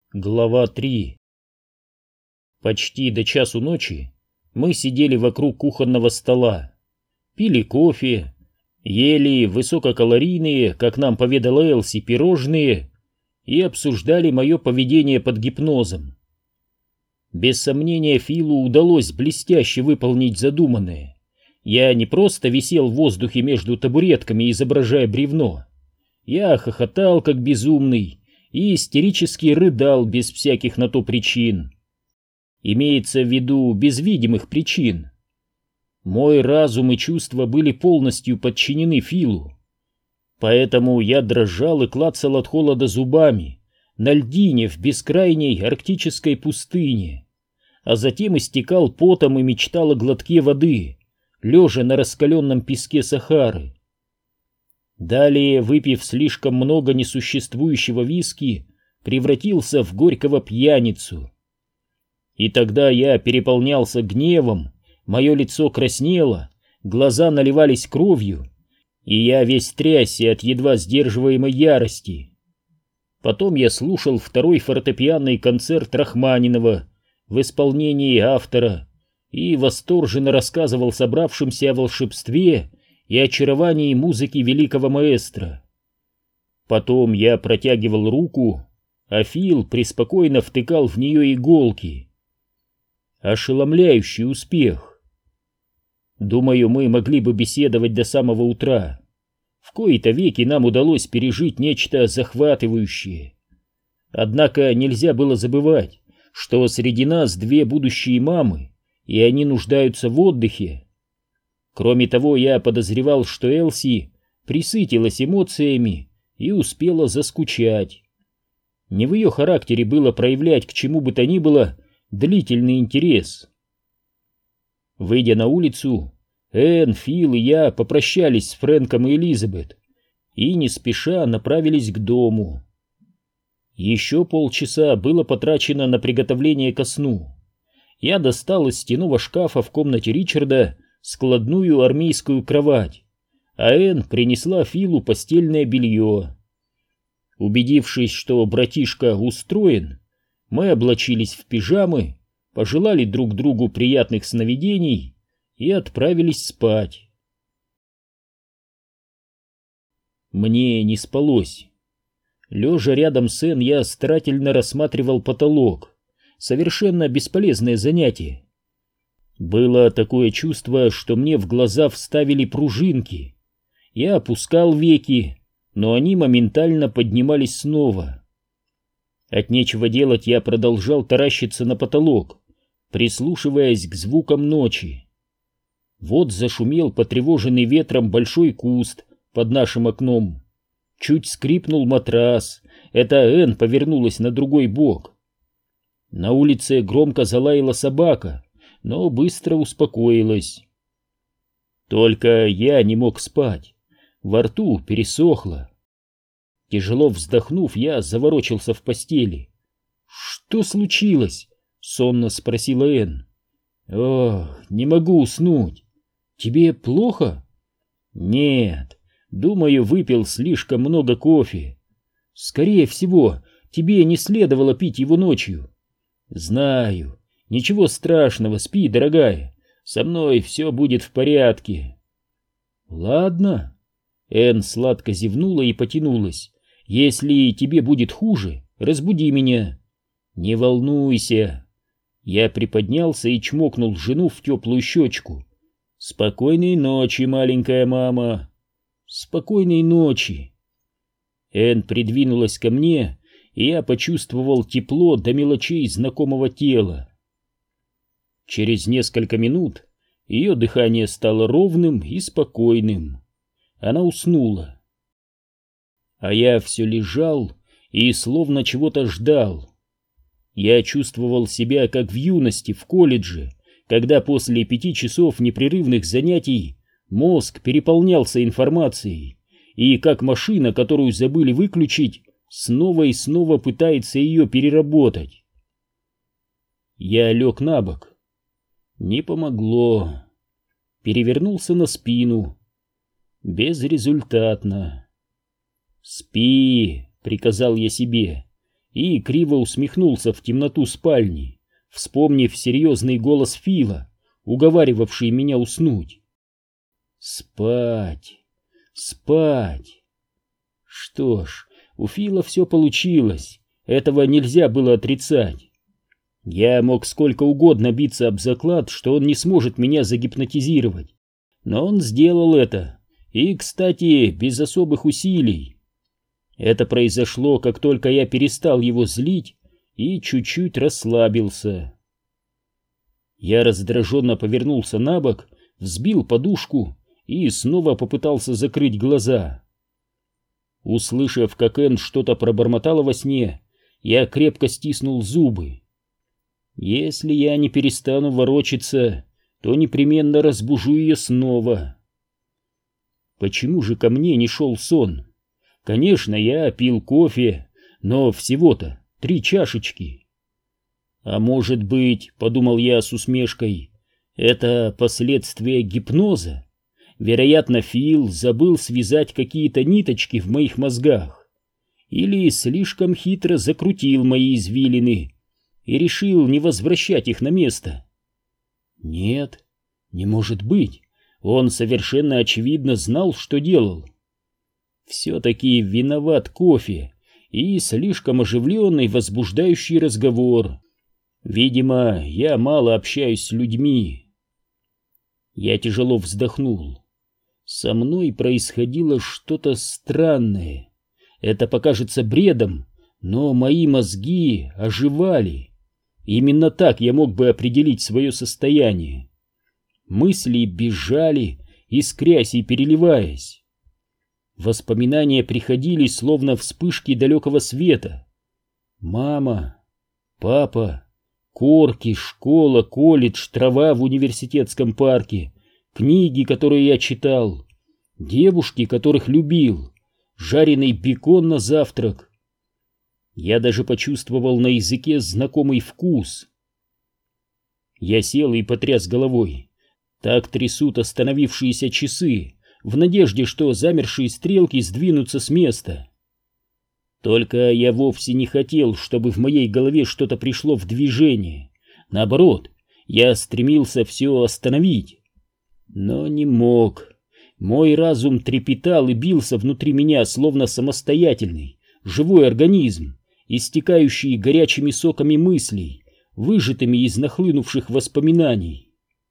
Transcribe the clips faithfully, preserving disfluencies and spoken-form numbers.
Глава три. Почти до часу ночи мы сидели вокруг кухонного стола, пили кофе, ели высококалорийные, как нам поведала Элси, пирожные и обсуждали мое поведение под гипнозом. Без сомнения, Филу удалось блестяще выполнить задуманное. Я не просто висел в воздухе между табуретками, изображая бревно. Я хохотал, как безумный, и истерически рыдал без всяких на то причин. Имеется в виду без видимых причин. Мой разум и чувства были полностью подчинены Филу. Поэтому я дрожал и клацал от холода зубами на льдине в бескрайней арктической пустыне, а затем истекал потом и мечтал о глотке воды, лежа на раскаленном песке Сахары. Далее, выпив слишком много несуществующего виски, превратился в горького пьяницу. И тогда я переполнялся гневом, мое лицо краснело, глаза наливались кровью, и я весь трясся от едва сдерживаемой ярости. Потом я слушал второй фортепианный концерт Рахманинова в исполнении автора и восторженно рассказывал собравшимся о волшебстве и очаровании музыки великого маэстро. Потом я протягивал руку, а Фил преспокойно втыкал в нее иголки. Ошеломляющий успех. Думаю, мы могли бы беседовать до самого утра. В кои-то веки нам удалось пережить нечто захватывающее. Однако нельзя было забывать, что среди нас две будущие мамы, и они нуждаются в отдыхе. Кроме того, я подозревал, что Элси присытилась эмоциями и успела заскучать. Не в ее характере было проявлять к чему бы то ни было длительный интерес. Выйдя на улицу, Энн, Фил и я попрощались с Фрэнком и Элизабет и не спеша направились к дому. Еще полчаса было потрачено на приготовление ко сну. Я достал из стенного шкафа в комнате Ричарда складную армейскую кровать, а Энн принесла Филу постельное белье. Убедившись, что братишка устроен, мы облачились в пижамы, пожелали друг другу приятных сновидений и отправились спать. Мне не спалось. Лежа рядом с Энн, я старательно рассматривал потолок. Совершенно бесполезное занятие. Было такое чувство, что мне в глаза вставили пружинки. Я опускал веки, но они моментально поднимались снова. От нечего делать я продолжал таращиться на потолок, прислушиваясь к звукам ночи. Вот зашумел потревоженный ветром большой куст под нашим окном. Чуть скрипнул матрас, это Энн повернулась на другой бок. На улице громко залаяла собака, но быстро успокоилась. Только я не мог спать, во рту пересохло. Тяжело вздохнув, я заворочился в постели. «Что случилось?» — сонно спросила Энн. «Ох, не могу уснуть. Тебе плохо?» «Нет, думаю, выпил слишком много кофе. Скорее всего, тебе не следовало пить его ночью». «Знаю. Ничего страшного, спи, дорогая. Со мной все будет в порядке». «Ладно». Энн сладко зевнула и потянулась. «Если тебе будет хуже, разбуди меня». «Не волнуйся». Я приподнялся и чмокнул жену в теплую щечку. «Спокойной ночи, маленькая мама». «Спокойной ночи». Энн придвинулась ко мне, и я почувствовал тепло до мелочей знакомого тела. Через несколько минут ее дыхание стало ровным и спокойным. Она уснула. А я все лежал и словно чего-то ждал. Я чувствовал себя как в юности в колледже, когда после пяти часов непрерывных занятий мозг переполнялся информацией, и как машина, которую забыли выключить, снова и снова пытается ее переработать. Я лег на бок. Не помогло. Перевернулся на спину. Безрезультатно. «Спи», — приказал я себе, и криво усмехнулся в темноту спальни, вспомнив серьезный голос Фила, уговаривавший меня уснуть. Спать, спать. Что ж, у Фила все получилось, этого нельзя было отрицать. Я мог сколько угодно биться об заклад, что он не сможет меня загипнотизировать, но он сделал это, и, кстати, без особых усилий. Это произошло, как только я перестал его злить и чуть-чуть расслабился. Я раздраженно повернулся на бок, взбил подушку и снова попытался закрыть глаза. Услышав, как Энн что-то пробормотала во сне, я крепко стиснул зубы. Если я не перестану ворочаться, то непременно разбужу ее снова. Почему же ко мне не шел сон? Конечно, я пил кофе, но всего-то три чашечки. А может быть, подумал я с усмешкой, это последствия гипноза? Вероятно, Фил забыл связать какие-то ниточки в моих мозгах или слишком хитро закрутил мои извилины и решил не возвращать их на место. Нет, не может быть, он совершенно очевидно знал, что делал. Все-таки виноват кофе и слишком оживленный, возбуждающий разговор. Видимо, я мало общаюсь с людьми. Я тяжело вздохнул. Со мной происходило что-то странное. Это покажется бредом, но мои мозги оживали. Именно так я мог бы определить свое состояние. Мысли бежали, искрясь и переливаясь. Воспоминания приходили, словно вспышки далекого света. Мама, папа, корки, школа, колледж, трава в университетском парке, книги, которые я читал, девушки, которых любил, жареный бекон на завтрак. Я даже почувствовал на языке знакомый вкус. Я сел и потряс головой. Так трясут остановившиеся часы, в надежде, что замершие стрелки сдвинутся с места. Только я вовсе не хотел, чтобы в моей голове что-то пришло в движение. Наоборот, я стремился все остановить. Но не мог. Мой разум трепетал и бился внутри меня, словно самостоятельный, живой организм, истекающий горячими соками мыслей, выжатыми из нахлынувших воспоминаний.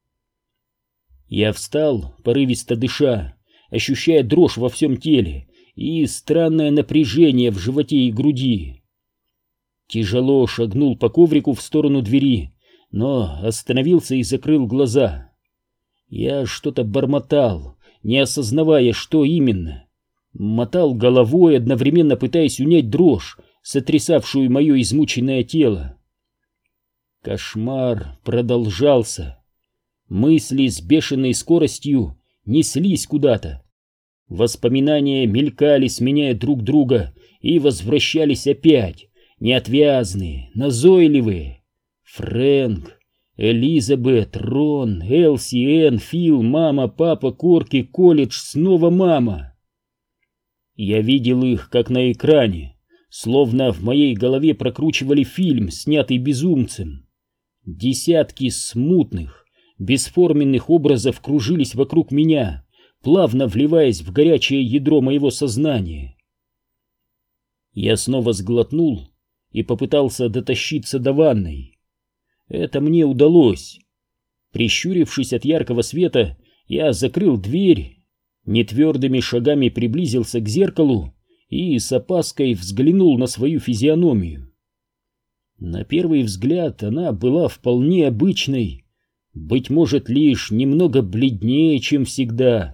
Я встал, порывисто дыша, ощущая дрожь во всем теле и странное напряжение в животе и груди. Тяжело шагнул по коврику в сторону двери, но остановился и закрыл глаза. Я что-то бормотал, не осознавая, что именно. Мотал головой, одновременно пытаясь унять дрожь, сотрясавшую мое измученное тело. Кошмар продолжался. Мысли с бешеной скоростью неслись куда-то. Воспоминания мелькали, сменяя друг друга, и возвращались опять, неотвязные, назойливые. Фрэнк, Элизабет, Рон, Элси, Энн, Фил, мама, папа, Корки, колледж, снова мама. Я видел их, как на экране, словно в моей голове прокручивали фильм, снятый безумцем. Десятки смутных, бесформенных образов кружились вокруг меня, плавно вливаясь в горячее ядро моего сознания. Я снова сглотнул и попытался дотащиться до ванной. Это мне удалось. Прищурившись от яркого света, я закрыл дверь, нетвердыми шагами приблизился к зеркалу и с опаской взглянул на свою физиономию. На первый взгляд она была вполне обычной, быть может, лишь немного бледнее, чем всегда.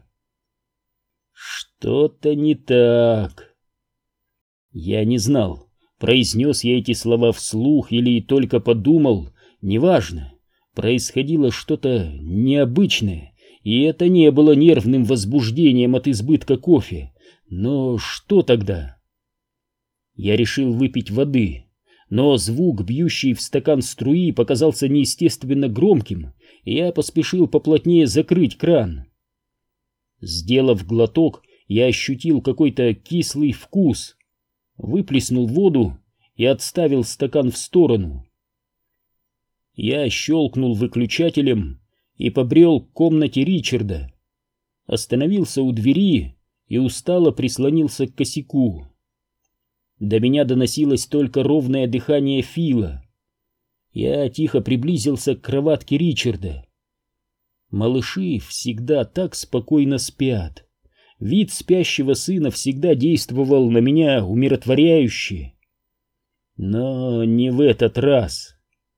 Что-то не так. Я не знал, произнес я эти слова вслух или только подумал, неважно. Происходило что-то необычное, и это не было нервным возбуждением от избытка кофе. Но что тогда? Я решил выпить воды, но звук, бьющий в стакан струи, показался неестественно громким, и я поспешил поплотнее закрыть кран. Сделав глоток, я ощутил какой-то кислый вкус, выплеснул воду и отставил стакан в сторону. Я щелкнул выключателем и побрел к комнате Ричарда. Остановился у двери и устало прислонился к косяку. До меня доносилось только ровное дыхание Фила. Я тихо приблизился к кроватке Ричарда. Малыши всегда так спокойно спят. Вид спящего сына всегда действовал на меня умиротворяюще. Но не в этот раз.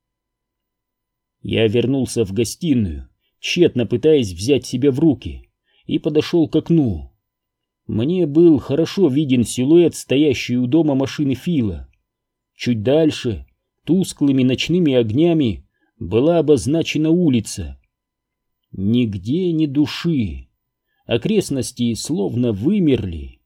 Я вернулся в гостиную, тщетно пытаясь взять себя в руки, и подошел к окну. Мне был хорошо виден силуэт стоящей у дома машины Фила. Чуть дальше, тусклыми ночными огнями, была обозначена улица. Нигде ни души. Окрестности словно вымерли.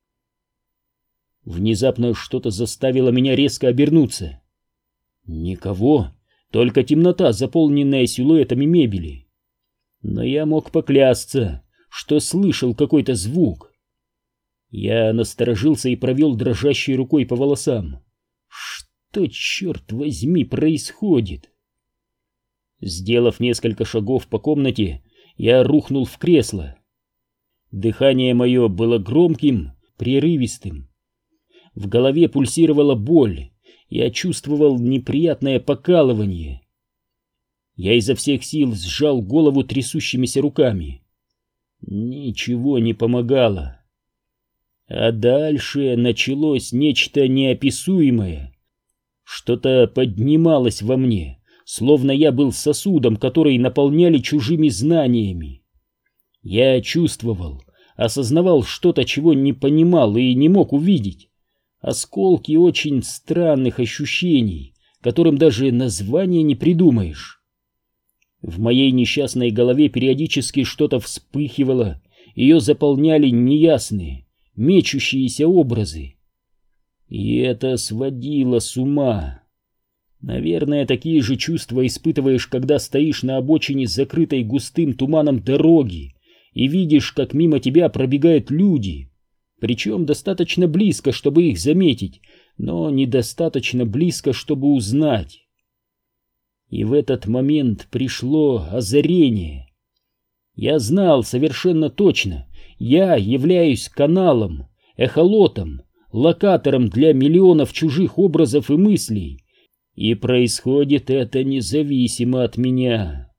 Внезапно что-то заставило меня резко обернуться. Никого. Только темнота, заполненная силуэтами мебели. Но я мог поклясться, что слышал какой-то звук. Я насторожился и провел дрожащей рукой по волосам. Что, черт возьми, происходит? Сделав несколько шагов по комнате, я рухнул в кресло. Дыхание мое было громким, прерывистым. В голове пульсировала боль. Я чувствовал неприятное покалывание. Я изо всех сил сжал голову трясущимися руками. Ничего не помогало. А дальше началось нечто неописуемое. Что-то поднималось во мне, словно я был сосудом, который наполняли чужими знаниями. Я чувствовал, осознавал что-то, чего не понимал и не мог увидеть. Осколки очень странных ощущений, которым даже названия не придумаешь. В моей несчастной голове периодически что-то вспыхивало, ее заполняли неясные, мечущиеся образы. И это сводило с ума. Наверное, такие же чувства испытываешь, когда стоишь на обочине закрытой густым туманом дороги и видишь, как мимо тебя пробегают люди. Причем достаточно близко, чтобы их заметить, но недостаточно близко, чтобы узнать. И в этот момент пришло озарение. Я знал совершенно точно, я являюсь каналом, эхолотом, локатором для миллионов чужих образов и мыслей, и происходит это независимо от меня.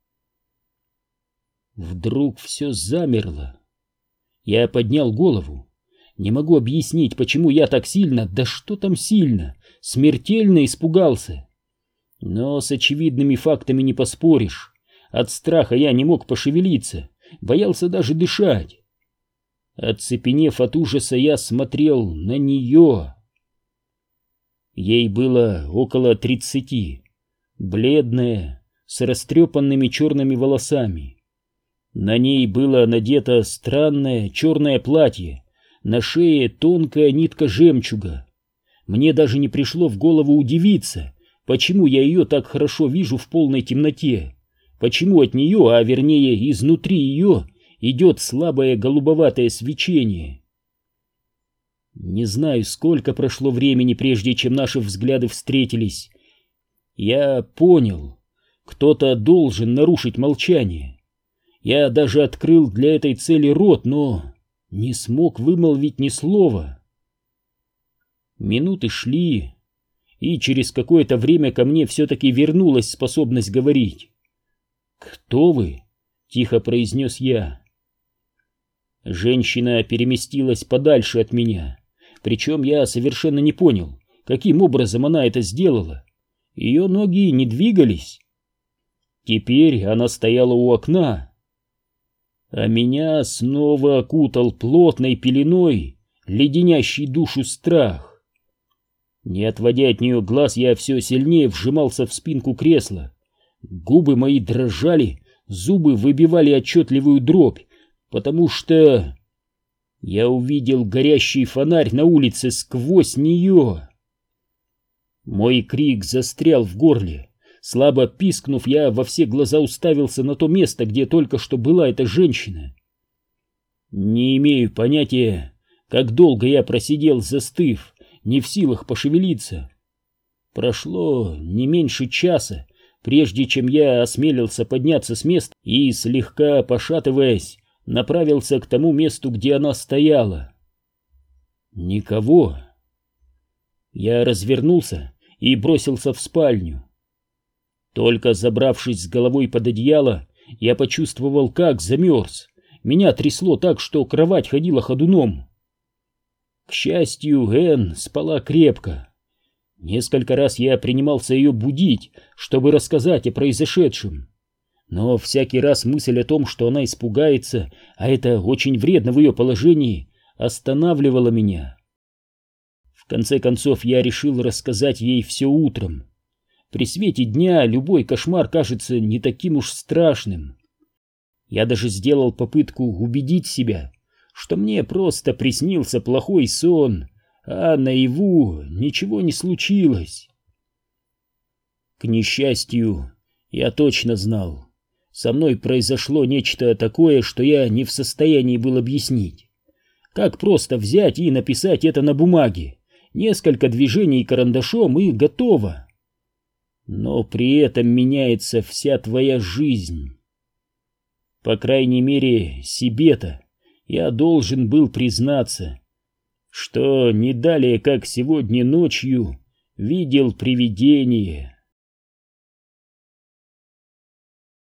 Вдруг все замерло. Я поднял голову. Не могу объяснить, почему я так сильно, да что там сильно, смертельно испугался. Но с очевидными фактами не поспоришь. От страха я не мог пошевелиться, боялся даже дышать. Оцепенев от ужаса, я смотрел на нее. Ей было около тридцати, бледная, с растрепанными черными волосами. На ней было надето странное черное платье, на шее тонкая нитка жемчуга. Мне даже не пришло в голову удивиться, почему я ее так хорошо вижу в полной темноте, почему от нее, а вернее изнутри ее, идет слабое голубоватое свечение. Не знаю, сколько прошло времени, прежде чем наши взгляды встретились. Я понял, кто-то должен нарушить молчание. Я даже открыл для этой цели рот, но не смог вымолвить ни слова. Минуты шли, и через какое-то время ко мне все-таки вернулась способность говорить. «Кто вы?» — тихо произнес я. Женщина переместилась подальше от меня, причем я совершенно не понял, каким образом она это сделала. Ее ноги не двигались. Теперь она стояла у окна, а меня снова окутал плотной пеленой леденящий душу страх. Не отводя от нее глаз, я все сильнее вжимался в спинку кресла. Губы мои дрожали, зубы выбивали отчетливую дробь, потому что я увидел горящий фонарь на улице сквозь нее. Мой крик застрял в горле. Слабо пискнув, я во все глаза уставился на то место, где только что была эта женщина. Не имею понятия, как долго я просидел, застыв, не в силах пошевелиться. Прошло не меньше часа, прежде чем я осмелился подняться с места и, слегка пошатываясь, направился к тому месту, где она стояла. Никого. Я развернулся и бросился в спальню. Только забравшись с головой под одеяло, я почувствовал, как замерз. Меня трясло так, что кровать ходила ходуном. К счастью, Энн спала крепко. Несколько раз я принимался ее будить, чтобы рассказать о произошедшем. Но всякий раз мысль о том, что она испугается, а это очень вредно в ее положении, останавливала меня. В конце концов, я решил рассказать ей все утром. При свете дня любой кошмар кажется не таким уж страшным. Я даже сделал попытку убедить себя, что мне просто приснился плохой сон, а наяву ничего не случилось. К несчастью, я точно знал, со мной произошло нечто такое, что я не в состоянии был объяснить. Как просто взять и написать это на бумаге, несколько движений карандашом и готово. Но при этом меняется вся твоя жизнь. По крайней мере, себе-то я должен был признаться, что не далее, как сегодня ночью, видел привидение.